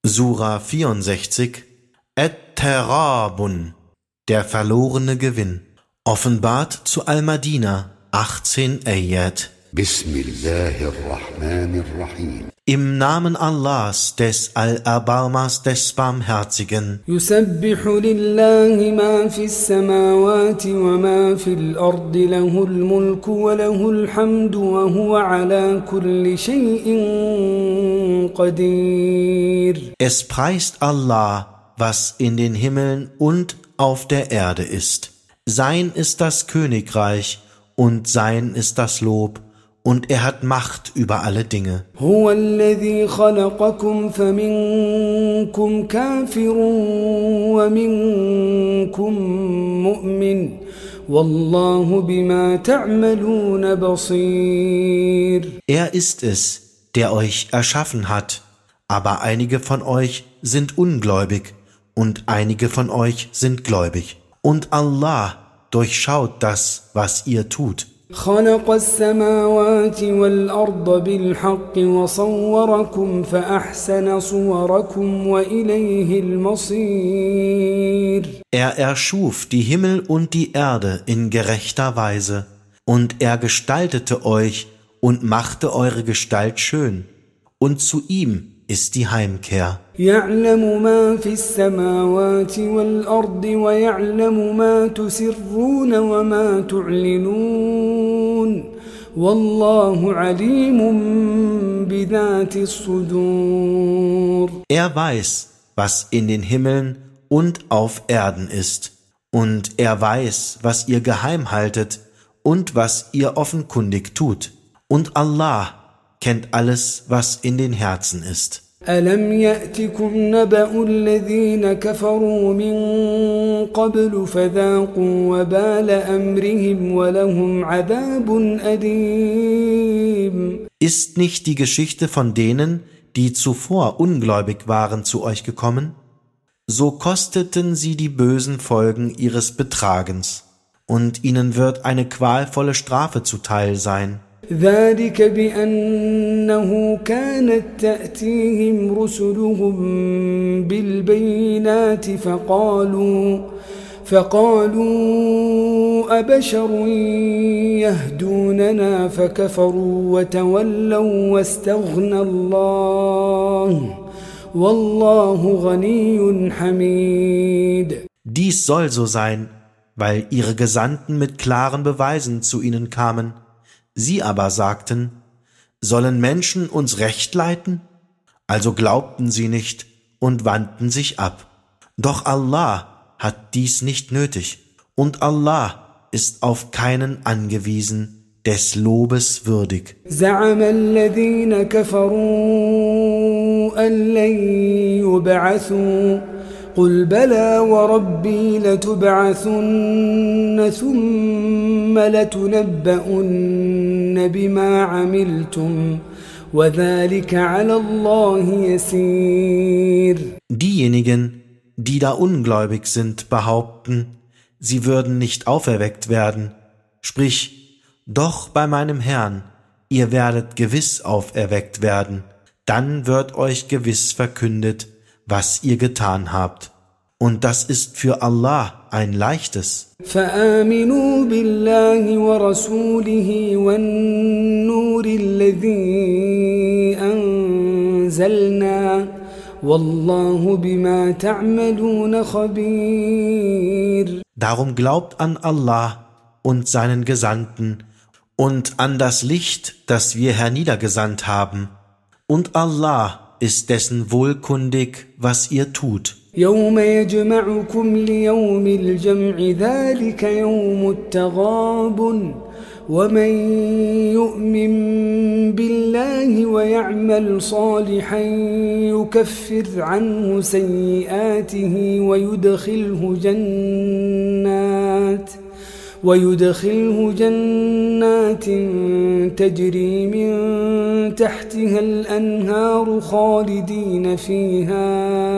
Sura 64, At-Terabun, der verlorene Gewinn. Offenbart zu Al-Madina, 18 Ayat. Bismillahirrahmanirrahim. Im Namen Allahs, des Allerbarmers, des Barmherzigen. Yusabbihu lillahi ma fis samawati wa ma fil ardi lahul mulku wa lahul hamdu wa huwa ala kulli shay'in qadir. Es preist Allah, was in den Himmeln und auf der Erde ist. Sein ist das Königreich und sein ist das Lob. Und er hat Macht über alle Dinge. هو الذي خلقكم فمنكم كافر ومنكم مؤمن والله بما تعملون بصير. Er ist es, der euch erschaffen hat, aber einige von euch sind ungläubig und einige von euch sind gläubig. Und Allah durchschaut das, was ihr tut. خلق السماوات والأرض بالحق وصوركم فأحسن صوركم وإليه المصير. Er erschuf die Himmel und die Erde in gerechter Weise, und er gestaltete euch und machte eure Gestalt schön, und zu ihm ist die Heimkehr. يعلم ما في السماوات والأرض ويعلم ما تسرون وما تعلنون والله عليم بذات الصدور. Er weiß, was in den Himmeln und auf Erden ist, und er weiß, was ihr geheim haltet und was ihr offenkundig tut. Und Allah kennt alles, was in den Herzen ist. ألم يأتكم نبأ الذين كفروا من قبل فذاقوا وبال أمرهم ولهم عذاب أليم. Ist nicht die Geschichte von denen, die zuvor ungläubig waren, zu euch gekommen? So kosteten sie die bösen Folgen ihres Betragens, und ihnen wird eine qualvolle Strafe zuteil sein. ذلك بأنه كانت تأتيهم رسلهم بالبينات فقالوا أبشر يهدوننا فكفروا وتولوا واستغنى الله والله غني حميد. Dies soll so sein, weil ihre Gesandten mit klaren Beweisen zu ihnen kamen. Sie aber sagten, sollen Menschen uns Recht leiten? Also glaubten sie nicht und wandten sich ab. Doch Allah hat dies nicht nötig, und Allah ist auf keinen angewiesen, des Lobes würdig. زعم الذين كفروا أن لن يبعثوا قل بلى وربي لتبعثن ثم لتنبؤن بما عملتم وذلك على الله يسير. Diejenigen, die da ungläubig sind, behaupten, sie würden nicht auferweckt werden. Sprich, doch bei meinem Herrn, ihr werdet gewiss auferweckt werden. Dann wird euch gewiss verkündet, was ihr getan habt. Und das ist für Allah ein leichtes. فآمنوا بالله ورسوله والنور الذي أنزلنا والله بما تعملون خبير. Darum glaubt an Allah und seinen Gesandten und an das Licht, das wir herniedergesandt haben. Und Allah ist dessen wohlkundig, was ihr tut. يوم يجمعكم ليوم الجمع ذلك يوم التغابن ومن يؤمن بالله ويعمل صالحا يكفر عنه سيئاته ويدخله جنات تجري من تحتها الأنهار خالدين فيها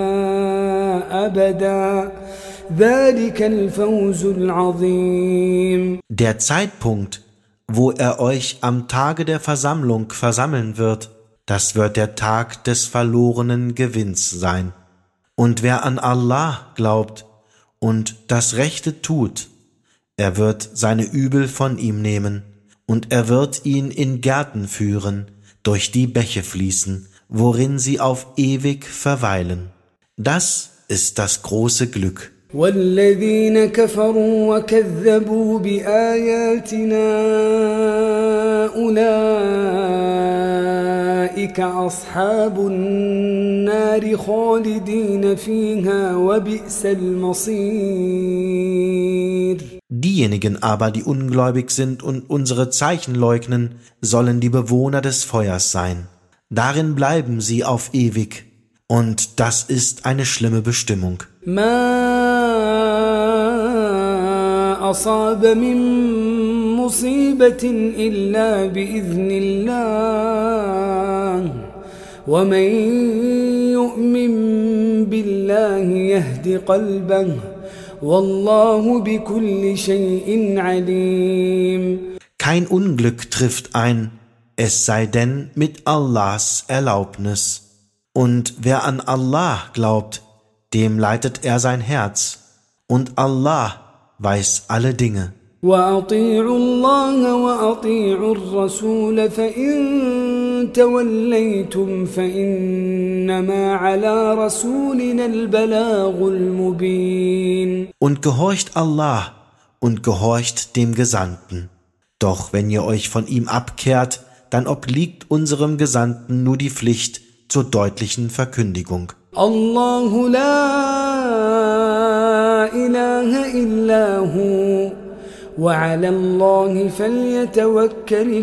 أبدا ذلك الفوز العظيم. Der Zeitpunkt, wo er euch am Tage der Versammlung versammeln wird, Das wird der Tag des verlorenen Gewinns sein. Und wer an Allah glaubt und das Rechte tut, er wird seine Übel von ihm nehmen, und er wird ihn in Gärten führen, durch die Bäche fließen, worin sie auf ewig verweilen. Das ist das große Glück. والذين كفروا وكذبوا بآياتنا أولئك أصحاب النار خالدين فيها وبئس المصير. Diejenigen aber, die ungläubig sind und unsere Zeichen leugnen, sollen die Bewohner des Feuers sein. Darin bleiben sie auf ewig, und das ist eine schlimme Bestimmung. ما أصاب من مصيبة إلا بإذن الله ومن يؤمن بالله يهد قلبه والله بكل شيء عليم. Kein Unglück trifft ein, es sei denn mit Allahs Erlaubnis. Und wer an Allah glaubt, dem leitet er sein Herz. Und Allah weiß alle Dinge. وأطيعوا الله وأطيعوا الرسول فإن توليتم فإنما على رسولنا البلاغ المبين. Und gehorcht Allah und gehorcht dem Gesandten. Doch wenn ihr euch von ihm abkehrt, dann obliegt unserem Gesandten nur die Pflicht zur deutlichen Verkündigung. الله لا إله إلا هو وعلى الله فليتوكل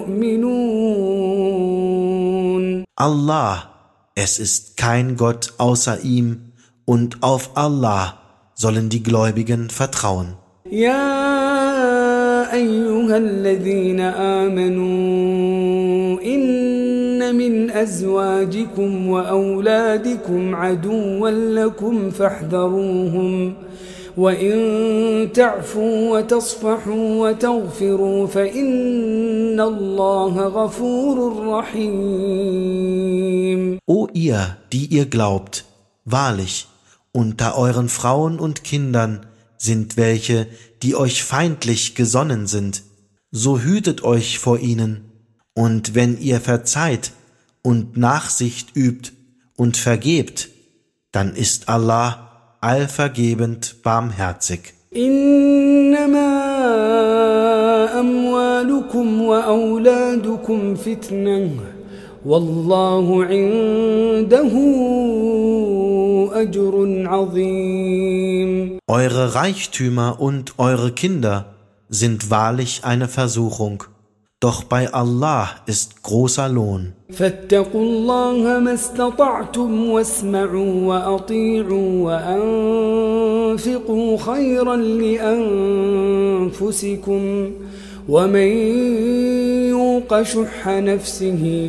المؤمنون. Allah, es ist kein Gott außer ihm, und auf Allah sollen die Gläubigen vertrauen. يا أيها الذين آمنوا إن من أزواجكم وأولادكم عدوا لكم فاحذروهم وإن تعفوا وتصفحوا وتغفروا فإن الله غفور رحيم. O ihr, die ihr glaubt, wahrlich, unter euren Frauen und Kindern sind welche, die euch feindlich gesonnen sind, so hütet euch vor ihnen, und wenn ihr verzeiht und Nachsicht übt und vergebt, dann ist Allah allvergebend barmherzig. إنما أموالكم وأولادكم فتنة والله عنده أجر عظيم. Eure Reichtümer und eure Kinder sind wahrlich eine Versuchung, doch bei Allah ist großer Lohn. فاتقوا الله ما استطعتم واسمعوا وأطيعوا وأنفقوا خيرا لأنفسكم ومن يوق شح نفسه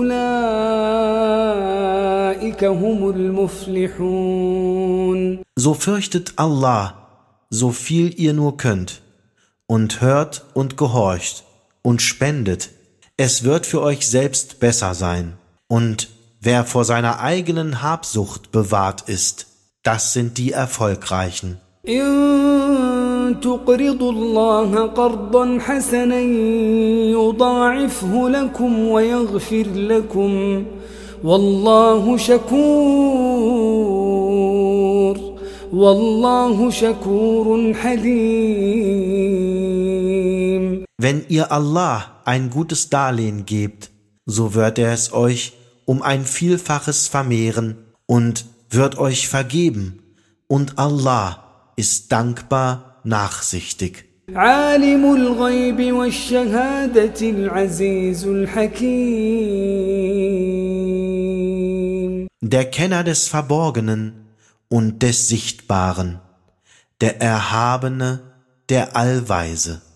فأولئك هم المفلحون. So fürchtet Allah, so viel ihr nur könnt, und hört und gehorcht und spendet. Es wird für euch selbst besser sein. Und wer vor seiner eigenen Habsucht bewahrt ist, das sind die Erfolgreichen. إن تقرضوا الله قرضا حسنا يضاعفه لكم ويغفر لكم والله شكور حليم. Wenn ihr Allah ein gutes Darlehen gebt, so wird er es euch um ein Vielfaches vermehren und wird euch vergeben, und Allah ist dankbar nachsichtig. عالم الغيب والشهادة العزيز الحكيم. Der Kenner des Verborgenen und des Sichtbaren, der Erhabene, der Allweise.